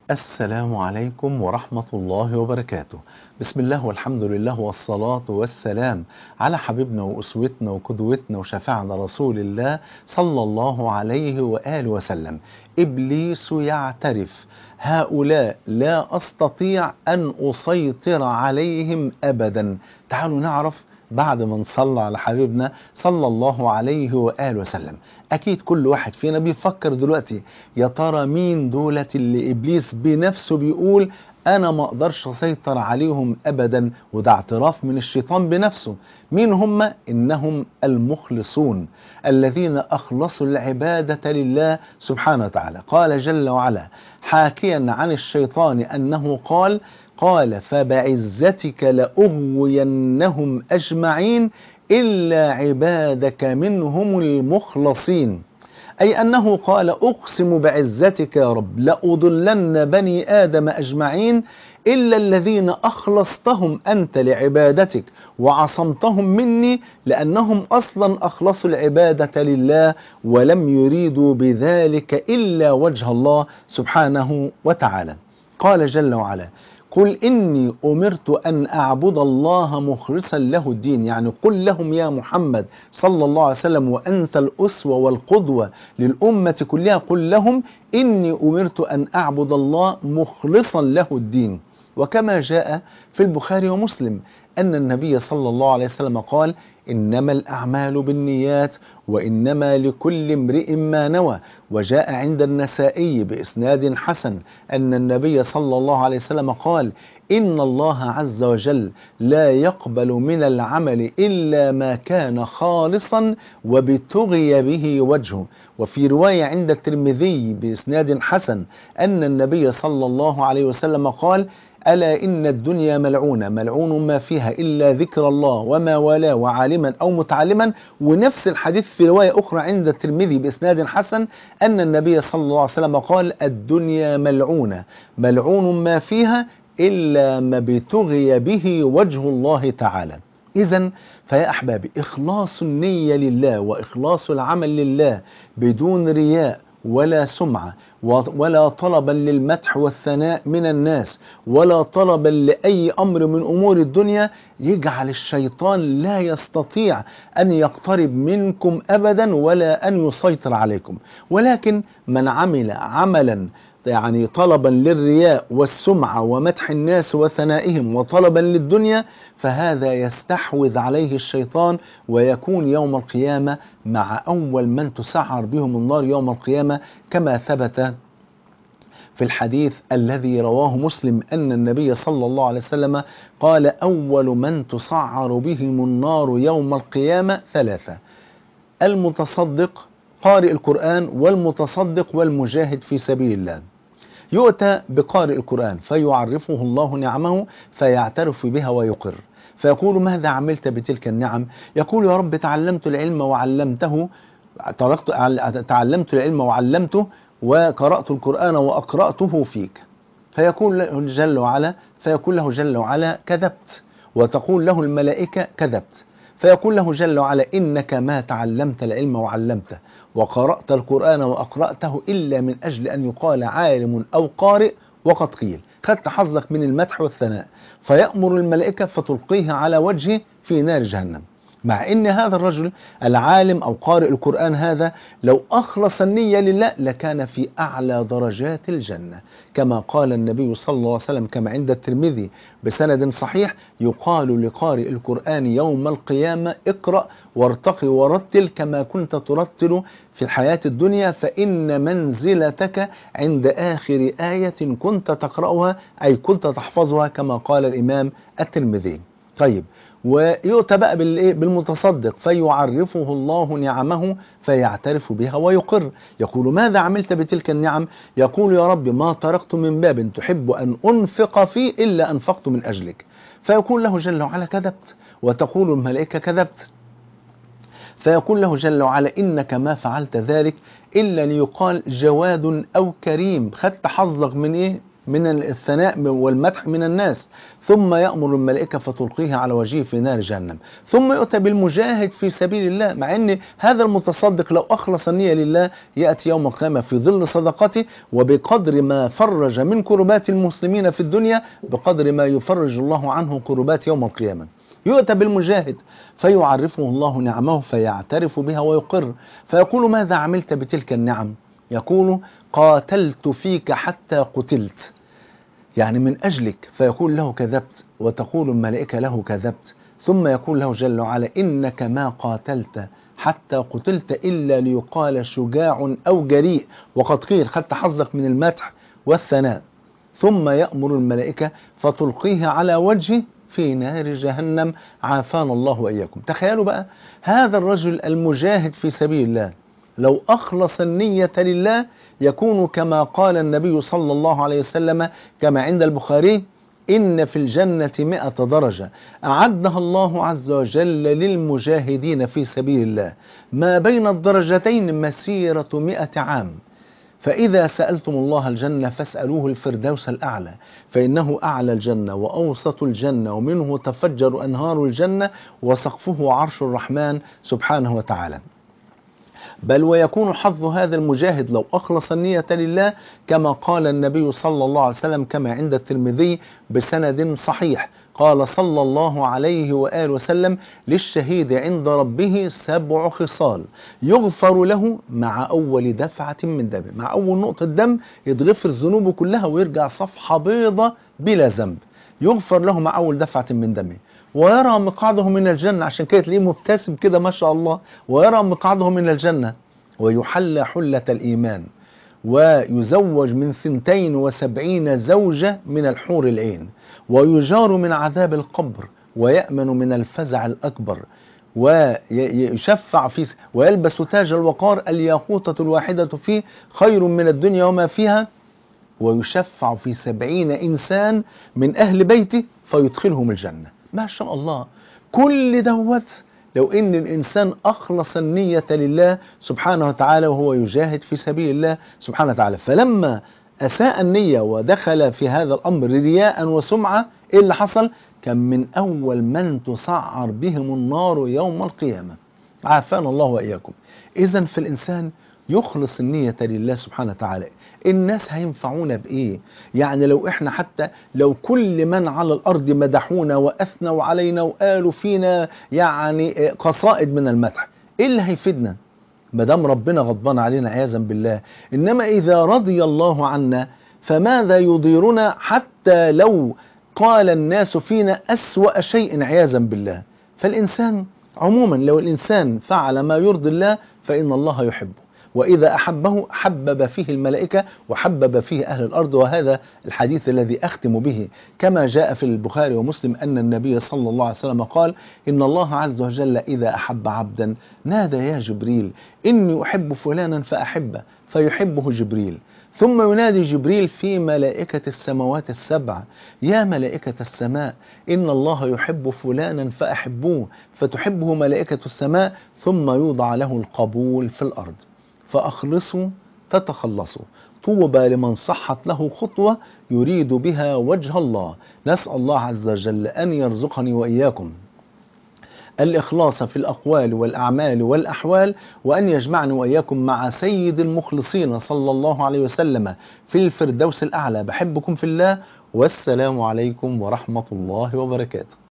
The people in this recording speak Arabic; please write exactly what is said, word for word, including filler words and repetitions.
السلام عليكم ورحمة الله وبركاته. بسم الله والحمد لله والصلاة والسلام على حبيبنا وأسوتنا وقدوتنا وشفيعنا رسول الله صلى الله عليه وآله وسلم. إبليس يعترف: هؤلاء لا أستطيع أن أسيطر عليهم أبدا. تعالوا نعرف بعد ما نصلى على حبيبنا صلى الله عليه وآله وسلم. أكيد كل واحد فينا بيفكر دلوقتي: يا ترى مين دولة اللي إبليس بنفسه بيقول أنا ما أقدرش أسيطر عليهم أبدا؟ وده اعتراف من الشيطان بنفسه. مين هم؟ إنهم المخلصون الذين أخلصوا العبادة لله سبحانه وتعالى. قال جل وعلا حاكيا عن الشيطان أنه قال قال فبعزتك لأغوينهم أجمعين إلا عبادك منهم المخلصين. أي أنه قال أقسم بعزتك يا رب لأضلن بني آدم أجمعين إلا الذين أخلصتهم أنت لعبادتك وعصمتهم مني، لأنهم أصلا أخلصوا العبادة لله ولم يريدوا بذلك إلا وجه الله سبحانه وتعالى. قال جل وعلا قل إني أمرت أن أعبد الله مخلصا له الدين. يعني قل لهم يا محمد صلى الله عليه وسلم، وأنت الأسوة والقدوة للأمة كلها، قل لهم إني أمرت أن أعبد الله مخلصا له الدين. وكما جاء في البخاري ومسلم أن النبي صلى الله عليه وسلم قال إنما الأعمال بالنيات وإنما لكل امرئ ما نوى. وجاء عند النسائي بإسناد حسن أن النبي صلى الله عليه وسلم قال إن الله عز وجل لا يقبل من العمل إلا ما كان خالصا وابتغي به وجهه. وفي رواية عند الترمذي بإسناد حسن أن النبي صلى الله عليه وسلم قال ألا إن الدنيا ملعونة ملعون ما فيها إلا ذكر الله وما والاه وعالما أو متعلما. ونفس الحديث في رواية أخرى عند الترمذي بإسناد حسن أن النبي صلى الله عليه وسلم قال الدنيا ملعونة ملعون ما فيها إلا ما ابتغي به وجه الله تعالى. إذن فيا أحبابي، إخلاص النية لله وإخلاص العمل لله بدون رياء ولا سمعة ولا طلبا للمدح والثناء من الناس ولا طلبا لأي أمر من أمور الدنيا يجعل الشيطان لا يستطيع أن يقترب منكم أبدا ولا أن يسيطر عليكم. ولكن من عمل عملا يعني طلبا للرياء والسمعة ومدح الناس وثنائهم وطلبا للدنيا، فهذا يستحوذ عليه الشيطان ويكون يوم القيامة مع أول من تسعر بهم النار يوم القيامة، كما ثبت في الحديث الذي رواه مسلم أن النبي صلى الله عليه وسلم قال أول من تسعر بهم النار يوم القيامة ثلاثة: المتصدق قارئ القرآن والمتصدق والمجاهد في سبيل الله. يؤتى بقارئ القرآن فيعرفه الله نعمه فيعترف بها ويقر، فيقول ماذا عملت بتلك النعم؟ يقول يا رب تعلمت العلم وعلمته تعلمت العلم وعلمته وقرأت القرآن وأقرأته فيك. فيقول له جل وعلا فيقول له جل وعلا كذبت. وتقول له الملائكة كذبت. فيقول له جل وعلا إنك ما تعلمت العلم وعلمته وقرأت القرآن وأقرأته إلا من أجل أن يقال عالم أو قارئ وقد قيل، خدت حظك من المدح والثناء. فيأمر الملائكة فتلقيه على وجهه في نار جهنم. مع ان هذا الرجل العالم او قارئ القرآن هذا لو اخلص النية لله لكان في اعلى درجات الجنة، كما قال النبي صلى الله عليه وسلم كما عند الترمذي بسند صحيح يقال لقارئ القرآن يوم القيامة اقرأ وارتقي ورتل كما كنت ترتل في الحياة الدنيا، فإن منزلتك عند آخر آية كنت تقرأها أي كنت تحفظها، كما قال الإمام الترمذي. طيب، ويؤتى بقى بالمتصدق فيعرفه الله نعمه فيعترف بها ويقر. يقول ماذا عملت بتلك النعم؟ يقول يا رب ما تركت من باب تحب أن أنفق فيه إلا أنفقت من أجلك. فيقول له جل وعلا كذبت. وتقول الملائكة كذبت. فيقول له جل وعلا إنك ما فعلت ذلك إلا ليقال جواد أو كريم، خدت حظك من إيه؟ من الثناء والمدح من الناس. ثم يأمر الملائكة فتلقيه على وجهه في نار جهنم. ثم يؤتى بالمجاهد في سبيل الله، مع أن هذا المتصدق لو أخلص النية لله يأتي يوم القيامة في ظل صدقته، وبقدر ما فرج من كربات المسلمين في الدنيا بقدر ما يفرج الله عنه كربات يوم القيامة. يؤتى بالمجاهد فيعرفه الله نعمه فيعترف بها ويقر، فيقول ماذا عملت بتلك النعم؟ يقول قاتلت فيك حتى قتلت، يعني من أجلك. فيقول له كذبت، وتقول الملائكة له كذبت. ثم يقول له جل وعلا إنك ما قاتلت حتى قتلت إلا ليقال شجاع أو جريء، وقد قيل خدت حظك من المدح والثناء. ثم يأمر الملائكة فتلقيه على وجهه في نار جهنم، عافانا الله وإياكم. تخيلوا بقى هذا الرجل المجاهد في سبيل الله لو أخلص النية لله يكون كما قال النبي صلى الله عليه وسلم كما عند البخاري إن في الجنة مئة درجة أعدها الله عز وجل للمجاهدين في سبيل الله، ما بين الدرجتين مسيرة مئة عام. فإذا سألتم الله الجنة فاسألوه الفردوس الأعلى، فإنه أعلى الجنة وأوسط الجنة ومنه تفجر أنهار الجنة وسقفه عرش الرحمن سبحانه وتعالى. بل ويكون حظ هذا المجاهد لو أخلص النية لله كما قال النبي صلى الله عليه وسلم كما عند الترمذي بسند صحيح، قال صلى الله عليه وآله وسلم للشهيد عند ربه سبع خصال يغفر له مع أول دفعة من دم، مع أول نقطة دم يتغفر ذنوبه كلها ويرجع صفحة بيضة بلا ذنب، يغفر له مع أول دفعة من دمه، ويرى مقعده من الجنة، عشان كده تلاقيه مبتسم كده ما شاء الله، ويرى مقعده من الجنة، ويحلى حلة الإيمان، ويزوج من ثنتين وسبعين زوجة من الحور العين، ويجار من عذاب القبر، ويأمن من الفزع الأكبر، ويشفع فيه، ويلبس تاج الوقار الياقوتة الواحدة فيه خير من الدنيا وما فيها، ويشفع في سبعين إنسان من أهل بيته فيدخلهم الجنة. ما شاء الله. كل دوت لو إن الإنسان أخلص النية لله سبحانه وتعالى وهو يجاهد في سبيل الله سبحانه وتعالى. فلما أساء النية ودخل في هذا الأمر رياء وسمعة، إيه اللي حصل؟ كان من أول من تسعر بهم النار يوم القيامة، عافانا الله وإياكم. إذن في الإنسان يخلص النية لله سبحانه وتعالى. الناس هينفعونا بإيه؟ يعني لو إحنا حتى لو كل من على الأرض مدحونا وأثنوا علينا وقالوا فينا يعني قصائد من المدح، إيه اللي هيفيدنا؟ مدام ربنا غضبان علينا عياذا بالله. إنما إذا رضي الله عنا فماذا يضيرنا حتى لو قال الناس فينا أسوأ شيء عياذا بالله؟ فالإنسان عموما لو الإنسان فعل ما يرضي الله فإن الله يحبه، وإذا أحبه حبب فيه الملائكة وحبب فيه أهل الأرض. وهذا الحديث الذي أختم به كما جاء في البخاري ومسلم أن النبي صلى الله عليه وسلم قال إن الله عز وجل إذا أحب عبدا نادى يا جبريل إني أحب فلانا فأحبه، فيحبه جبريل. ثم ينادي جبريل في ملائكة السماوات السبع يا ملائكة السماء إن الله يحب فلانا فأحبوه، فتحبه ملائكة السماء، ثم يوضع له القبول في الأرض. فأخلصوا تتخلصوا، طوبى لمن صحت له خطوة يريد بها وجه الله. نسأل الله عز وجل أن يرزقني وإياكم الإخلاص في الأقوال والأعمال والأحوال، وأن يجمعني وإياكم مع سيد المخلصين صلى الله عليه وسلم في الفردوس الأعلى. بحبكم في الله، والسلام عليكم ورحمة الله وبركاته.